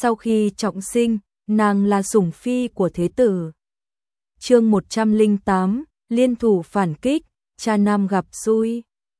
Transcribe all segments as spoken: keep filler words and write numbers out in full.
Sau khi trọng sinh, nàng là sủng phi của thế tử. Chương một trăm lẻ tám, liên thủ phản kích, cha nam gặp xui.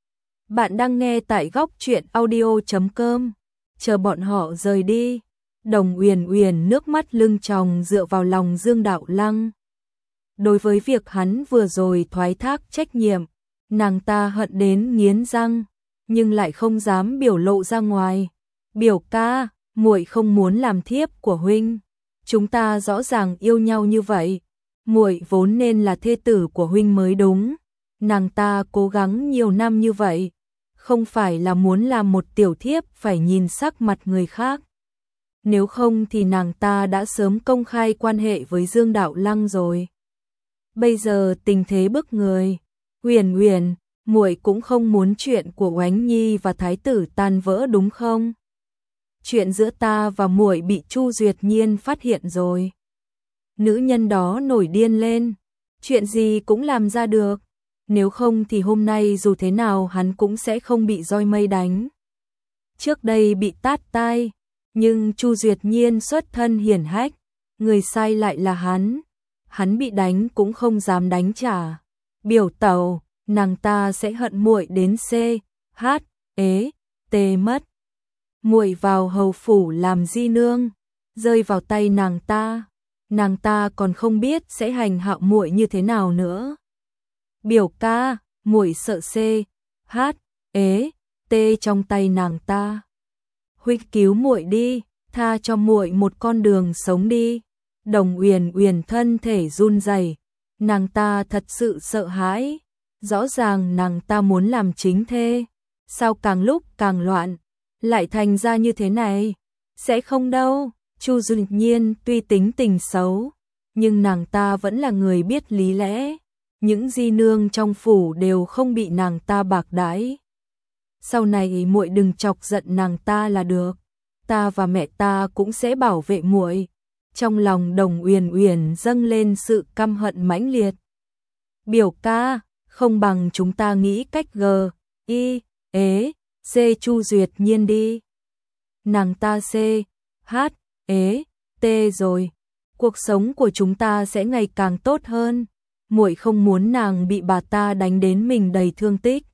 Bạn đang nghe tại góc truyện audio chấm com. Chờ bọn họ rời đi, Đồng Uyển Uyển nước mắt lưng tròng dựa vào lòng Dương Đạo Lăng. Đối với việc hắn vừa rồi thoái thác trách nhiệm, nàng ta hận đến nghiến răng, nhưng lại không dám biểu lộ ra ngoài. "Biểu ca, muội không muốn làm thiếp của huynh. Chúng ta rõ ràng yêu nhau như vậy, muội vốn nên là thê tử của huynh mới đúng. Nàng ta cố gắng nhiều năm như vậy, không phải là muốn làm một tiểu thiếp phải nhìn sắc mặt người khác. Nếu không thì nàng ta đã sớm công khai quan hệ với Dương Đạo Lăng rồi. Bây giờ tình thế bức người, Uyển Uyển, muội cũng không muốn chuyện của Oánh Nhi và thái tử tan vỡ đúng không? Chuyện giữa ta và muội bị Chu Duyệt Nhiên phát hiện rồi." Nữ nhân đó nổi điên lên, chuyện gì cũng làm ra được, nếu không thì hôm nay dù thế nào hắn cũng sẽ không bị roi mây đánh. Trước đây bị tát tai, nhưng Chu Duyệt Nhiên xuất thân hiển hách, người sai lại là hắn, hắn bị đánh cũng không dám đánh trả. "Biểu tẩu, nàng ta sẽ hận muội đến C, H, ế, T mất. Muội vào hầu phủ làm di nương, rơi vào tay nàng ta, nàng ta còn không biết sẽ hành hạ muội như thế nào nữa. Biểu ca, muội sợ C, H, ế, T trong tay nàng ta. Huynh cứu muội đi, tha cho muội một con đường sống đi." Đồng Uyển Uyển thân thể run rẩy, nàng ta thật sự sợ hãi, rõ ràng nàng ta muốn làm chính thê, sao càng lúc càng loạn, lại thành ra như thế này. Sẽ không đâu, Chu Duyệt Nhiên tuy tính tình xấu, nhưng nàng ta vẫn là người biết lý lẽ, những di nương trong phủ đều không bị nàng ta bạc đãi. Sau này muội đừng chọc giận nàng ta là được, ta và mẹ ta cũng sẽ bảo vệ muội. Trong lòng Đồng Uyển Uyển dâng lên sự căm hận mãnh liệt. "Biểu ca, không bằng chúng ta nghĩ cách g, i, ế, c Chu Duyệt Nhiên đi. Nàng ta c, h, ế, t rồi, cuộc sống của chúng ta sẽ ngày càng tốt hơn. Muội không muốn nàng bị bà ta đánh đến mình đầy thương tích.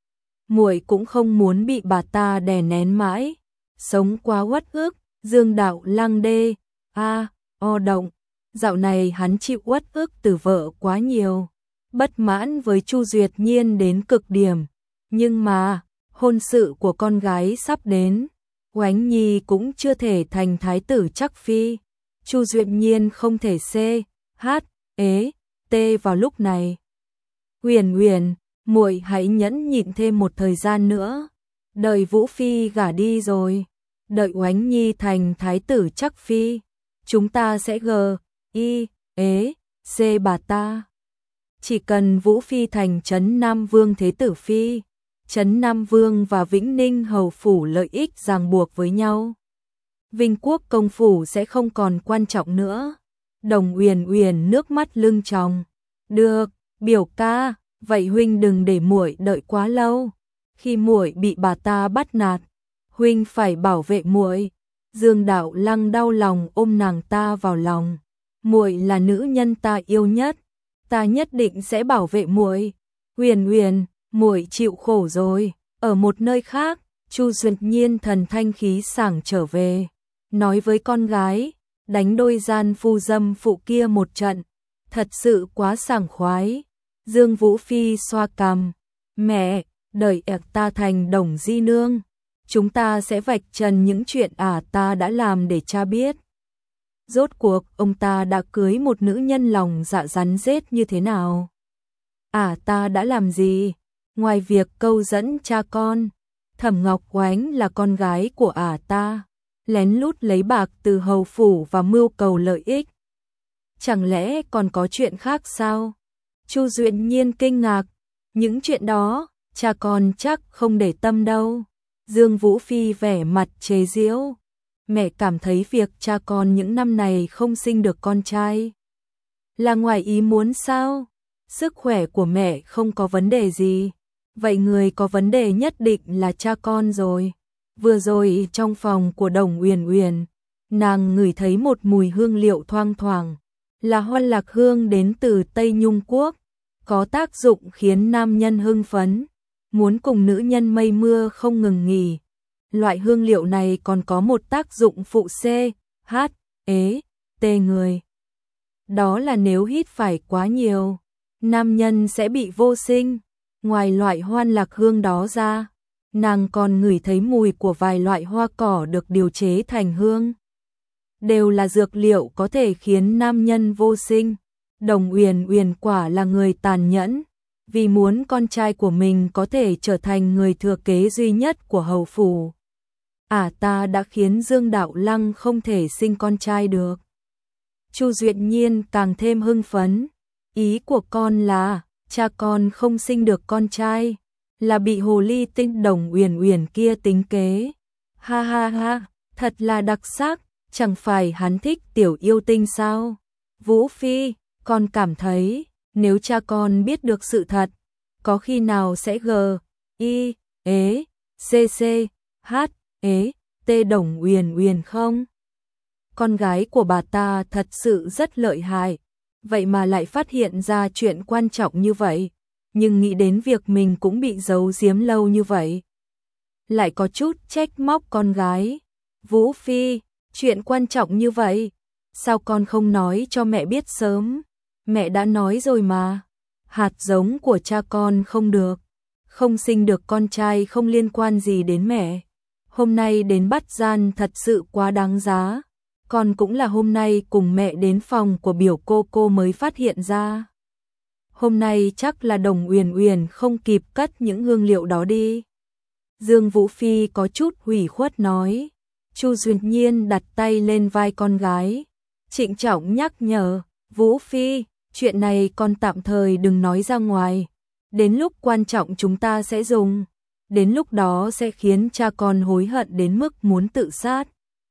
Muội cũng không muốn bị bà ta đè nén mãi, sống quá uất ức." Dương Đạo Lăng đê, a, o động, dạo này hắn chịu uất ức từ vợ quá nhiều, bất mãn với Chu Duyệt Nhiên đến cực điểm, nhưng mà hôn sự của con gái sắp đến, Oánh Nhi cũng chưa thể thành thái tử chắc phi, Chu Duyệt Nhiên không thể c, h, ế, t vào lúc này. "Uyển Uyển, muội hãy nhẫn nhịn thêm một thời gian nữa, đợi Vũ phi gả đi rồi, đợi Oánh Nhi thành thái tử chắc phi, chúng ta sẽ g, i, ế, c bà ta. Chỉ cần Vũ phi thành Trấn Nam Vương thế tử phi, Trấn Nam Vương và Vĩnh Ninh hầu phủ lợi ích ràng buộc với nhau, Vinh Quốc công phủ sẽ không còn quan trọng nữa." Đồng Uyển Uyển nước mắt lưng tròng. "Được, biểu ca, vậy huynh đừng để muội đợi quá lâu. Khi muội bị bà ta bắt nạt, huynh phải bảo vệ muội." Dương Đạo Lăng đau lòng ôm nàng ta vào lòng. "Muội là nữ nhân ta yêu nhất, ta nhất định sẽ bảo vệ muội. Uyển Uyển, muội chịu khổ rồi." Ở một nơi khác, Chu Duyệt Nhiên thần thanh khí sảng trở về, nói với con gái, đánh đôi gian phu dâm phụ kia một trận, thật sự quá sảng khoái. Dương Vũ phi xoa cằm, "Mẹ, đợi ẻc ta thành Đồng di nương, chúng ta sẽ vạch trần những chuyện ả ta đã làm để cha biết. Rốt cuộc ông ta đã cưới một nữ nhân lòng dạ rắn rết như thế nào? Ả ta đã làm gì? Ngoài việc câu dẫn cha con, Thẩm Ngọc Oánh là con gái của ả ta, lén lút lấy bạc từ hầu phủ và mưu cầu lợi ích. Chẳng lẽ còn có chuyện khác sao?" Chu Duyệt Nhiên kinh ngạc, "Những chuyện đó, cha con chắc không để tâm đâu." Dương Vũ phi vẻ mặt chế giễu, "Mẹ cảm thấy việc cha con những năm này không sinh được con trai là ngoài ý muốn sao? Sức khỏe của mẹ không có vấn đề gì, vậy người có vấn đề nhất định là cha con rồi." Vừa rồi trong phòng của Đồng Uyển Uyển, nàng ngửi thấy một mùi hương liệu thoang thoảng, là hoa lạc hương đến từ Tây Nhung Quốc, có tác dụng khiến nam nhân hưng phấn, muốn cùng nữ nhân mây mưa không ngừng nghỉ. Loại hương liệu này còn có một tác dụng phụ C, H, E, T người. Đó là nếu hít phải quá nhiều, nam nhân sẽ bị vô sinh. Ngoài loại hoa lạc hương đó ra, nàng còn ngửi thấy mùi của vài loại hoa cỏ được điều chế thành hương. Đều là dược liệu có thể khiến nam nhân vô sinh. Đồng Uyển Uyển quả là người tàn nhẫn, vì muốn con trai của mình có thể trở thành người thừa kế duy nhất của hầu phủ. Ả à, ta đã khiến Dương Đạo Lăng không thể sinh con trai được. Chu Duyệt Nhiên càng thêm hưng phấn. Ý của con là, cha con không sinh được con trai, là bị hồ ly tinh Đồng Uyển Uyển kia tính kế. Ha ha ha, thật là đặc sắc, chẳng phải hắn thích tiểu yêu tinh sao? Vũ Phi, con cảm thấy, nếu cha con biết được sự thật, có khi nào sẽ g, i, ế, c c, h, ế, t Đồng Uyển Uyển không? Con gái của bà ta thật sự rất lợi hại, vậy mà lại phát hiện ra chuyện quan trọng như vậy, nhưng nghĩ đến việc mình cũng bị giấu giếm lâu như vậy. Lại có chút trách móc con gái. Vũ Phi, chuyện quan trọng như vậy, sao con không nói cho mẹ biết sớm? Mẹ đã nói rồi mà, hạt giống của cha con không được, không sinh được con trai không liên quan gì đến mẹ. Hôm nay đến bắt gian thật sự quá đáng giá. Con cũng là hôm nay cùng mẹ đến phòng của biểu cô cô mới phát hiện ra. Hôm nay chắc là Đồng Uyển Uyển không kịp cất những hương liệu đó đi. Dương Vũ Phi có chút hủy khuất nói. Chu Duyệt Nhiên đặt tay lên vai con gái, trịnh trọng nhắc nhở, Vũ Phi, chuyện này con tạm thời đừng nói ra ngoài, đến lúc quan trọng chúng ta sẽ dùng, đến lúc đó sẽ khiến cha con hối hận đến mức muốn tự sát.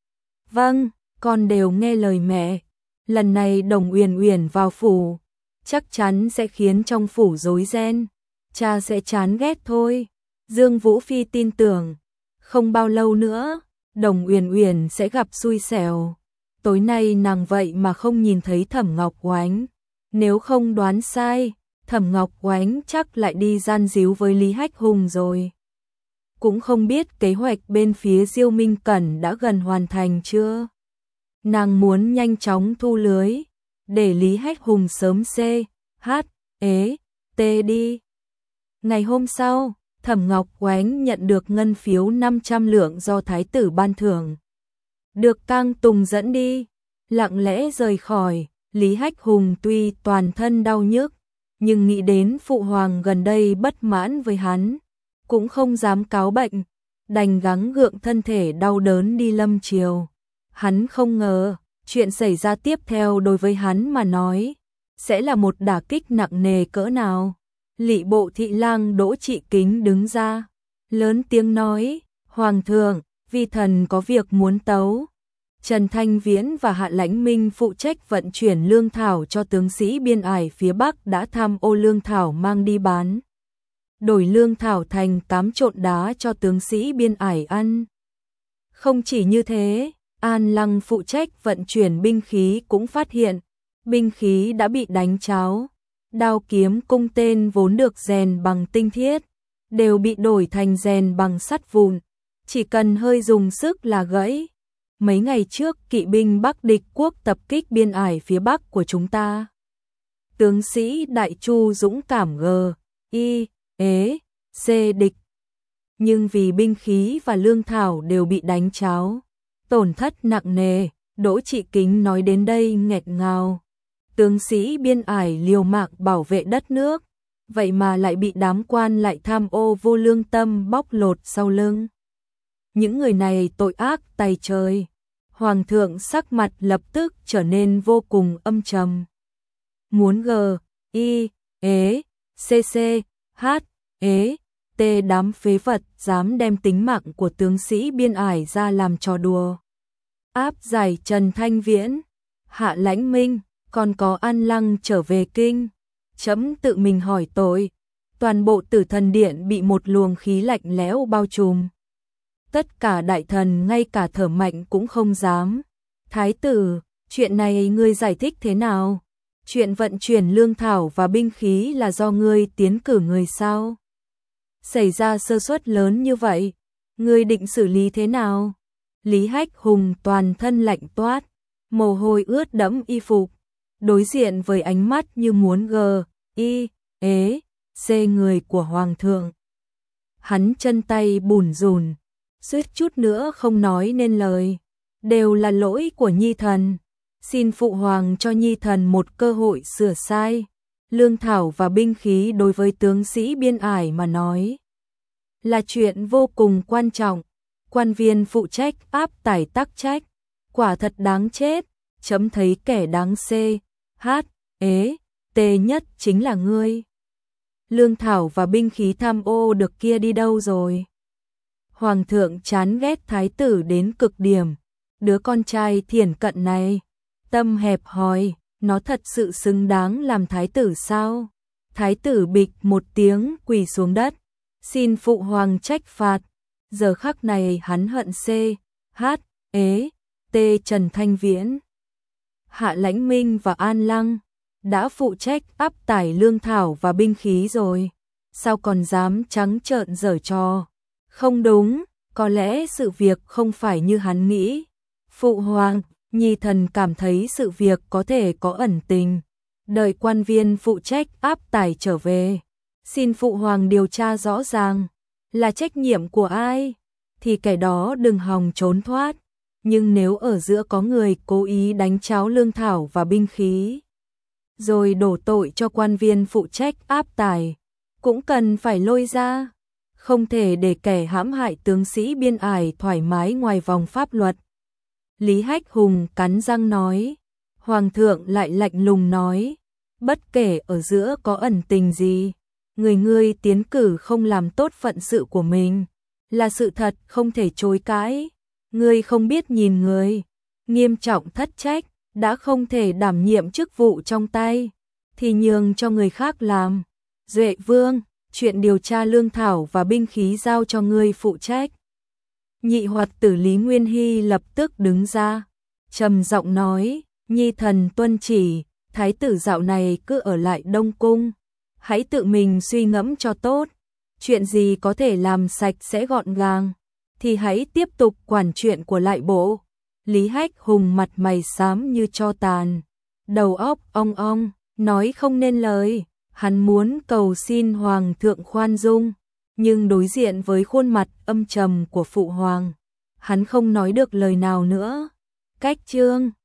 Vâng, con đều nghe lời mẹ, lần này Đồng Uyển Uyển vào phủ, chắc chắn sẽ khiến trong phủ rối ren, cha sẽ chán ghét thôi. Dương Vũ Phi tin tưởng, không bao lâu nữa, Đồng Uyển Uyển sẽ gặp xui xẻo. Tối nay nàng vậy mà không nhìn thấy Thẩm Ngọc Oánh. Nếu không đoán sai, Thẩm Ngọc Oánh chắc lại đi gian díu với Lý Hách Hùng rồi. Cũng không biết kế hoạch bên phía Diêu Minh Cẩn đã gần hoàn thành chưa. Nàng muốn nhanh chóng thu lưới, để Lý Hách Hùng sớm C, H, ế, T đi. Ngày hôm sau, Thẩm Ngọc Oánh nhận được ngân phiếu năm trăm lượng do Thái tử ban thưởng. Được Cang Tùng dẫn đi, lặng lẽ rời khỏi. Lý Hách Hùng tuy toàn thân đau nhức, nhưng nghĩ đến phụ hoàng gần đây bất mãn với hắn, cũng không dám cáo bệnh, đành gắng gượng thân thể đau đớn đi lâm triều. Hắn không ngờ, chuyện xảy ra tiếp theo đối với hắn mà nói, sẽ là một đả kích nặng nề cỡ nào. Lị bộ thị lang Đỗ Trị Kính đứng ra, lớn tiếng nói, Hoàng thượng, vi thần có việc muốn tấu. Trần Thanh Viễn và Hạ Lãnh Minh phụ trách vận chuyển lương thảo cho tướng sĩ biên ải phía Bắc đã tham ô lương thảo mang đi bán. Đổi lương thảo thành cám trộn đá cho tướng sĩ biên ải ăn. Không chỉ như thế, An Lăng phụ trách vận chuyển binh khí cũng phát hiện, binh khí đã bị đánh cháo. Đao kiếm cung tên vốn được rèn bằng tinh thiết, đều bị đổi thành rèn bằng sắt vụn, chỉ cần hơi dùng sức là gãy. Mấy ngày trước kỵ binh Bắc địch quốc tập kích biên ải phía Bắc của chúng ta. Tướng sĩ Đại Chu dũng cảm g, i, ế, c địch. Nhưng vì binh khí và lương thảo đều bị đánh cháo, tổn thất nặng nề, Đỗ Trị Kính nói đến đây nghẹt ngào. Tướng sĩ biên ải liều mạng bảo vệ đất nước, vậy mà lại bị đám quan lại tham ô vô lương tâm bóc lột sau lưng. Những người này tội ác tày trời. Hoàng thượng sắc mặt lập tức trở nên vô cùng âm trầm. Muốn g, i, ế, c c, h, ế, t đám phế vật dám đem tính mạng của tướng sĩ biên ải ra làm trò đùa. Áp giải Trần Thanh Viễn, Hạ Lãnh Minh, còn có An Lăng trở về kinh. Chấm tự mình hỏi tội. Toàn bộ Tử Thần Điện bị một luồng khí lạnh lẽo bao trùm. Tất cả đại thần ngay cả thở mạnh cũng không dám. Thái tử, chuyện này ngươi giải thích thế nào? Chuyện vận chuyển lương thảo và binh khí là do ngươi tiến cử người sao? Xảy ra sơ suất lớn như vậy, ngươi định xử lý thế nào? Lý Hách Hùng toàn thân lạnh toát, mồ hôi ướt đẫm y phục, đối diện với ánh mắt như muốn gờ, y, ế, xê người của hoàng thượng. Hắn chân tay bủn rủn, suýt chút nữa không nói nên lời, đều là lỗi của nhi thần. Xin phụ hoàng cho nhi thần một cơ hội sửa sai. Lương thảo và binh khí đối với tướng sĩ biên ải mà nói là chuyện vô cùng quan trọng. Quan viên phụ trách áp tải tắc trách, quả thật đáng chết. Chấm thấy kẻ đáng xê, hát, ế, tê nhất chính là ngươi. Lương thảo và binh khí tham ô được kia đi đâu rồi? Hoàng thượng chán ghét thái tử đến cực điểm. Đứa con trai thiển cận này, tâm hẹp hòi, nó thật sự xứng đáng làm thái tử sao? Thái tử bịch một tiếng quỳ xuống đất, xin phụ hoàng trách phạt. Giờ khắc này hắn hận xê, hát, ế, tê Trần Thanh Viễn, Hạ Lãnh Minh và An Lăng đã phụ trách áp tải lương thảo và binh khí rồi, sao còn dám trắng trợn giở trò? Không đúng, có lẽ sự việc không phải như hắn nghĩ. Phụ hoàng, nhi thần cảm thấy sự việc có thể có ẩn tình. Đợi quan viên phụ trách áp tải trở về, xin phụ hoàng điều tra rõ ràng, là trách nhiệm của ai, thì kẻ đó đừng hòng trốn thoát. Nhưng nếu ở giữa có người cố ý đánh cháo lương thảo và binh khí, rồi đổ tội cho quan viên phụ trách áp tải, cũng cần phải lôi ra. Không thể để kẻ hãm hại tướng sĩ biên ải thoải mái ngoài vòng pháp luật. Lý Hách Hùng cắn răng nói. Hoàng thượng lại lạnh lùng nói, bất kể ở giữa có ẩn tình gì, người ngươi tiến cử không làm tốt phận sự của mình, là sự thật không thể chối cãi. Ngươi không biết nhìn người, nghiêm trọng thất trách, đã không thể đảm nhiệm chức vụ trong tay, thì nhường cho người khác làm. Duệ Vương, chuyện điều tra lương thảo và binh khí giao cho ngươi phụ trách. Nhị hoạt tử Lý Nguyên Hy lập tức đứng ra, trầm giọng nói, nhi thần tuân chỉ, thái tử dạo này cứ ở lại Đông Cung, hãy tự mình suy ngẫm cho tốt, chuyện gì có thể làm sạch sẽ gọn gàng, thì hãy tiếp tục quản chuyện của lại bộ. Lý Hách Hùng mặt mày xám như tro tàn, đầu óc ong ong, nói không nên lời. Hắn muốn cầu xin hoàng thượng khoan dung, nhưng đối diện với khuôn mặt âm trầm của phụ hoàng, hắn không nói được lời nào nữa. Cách chương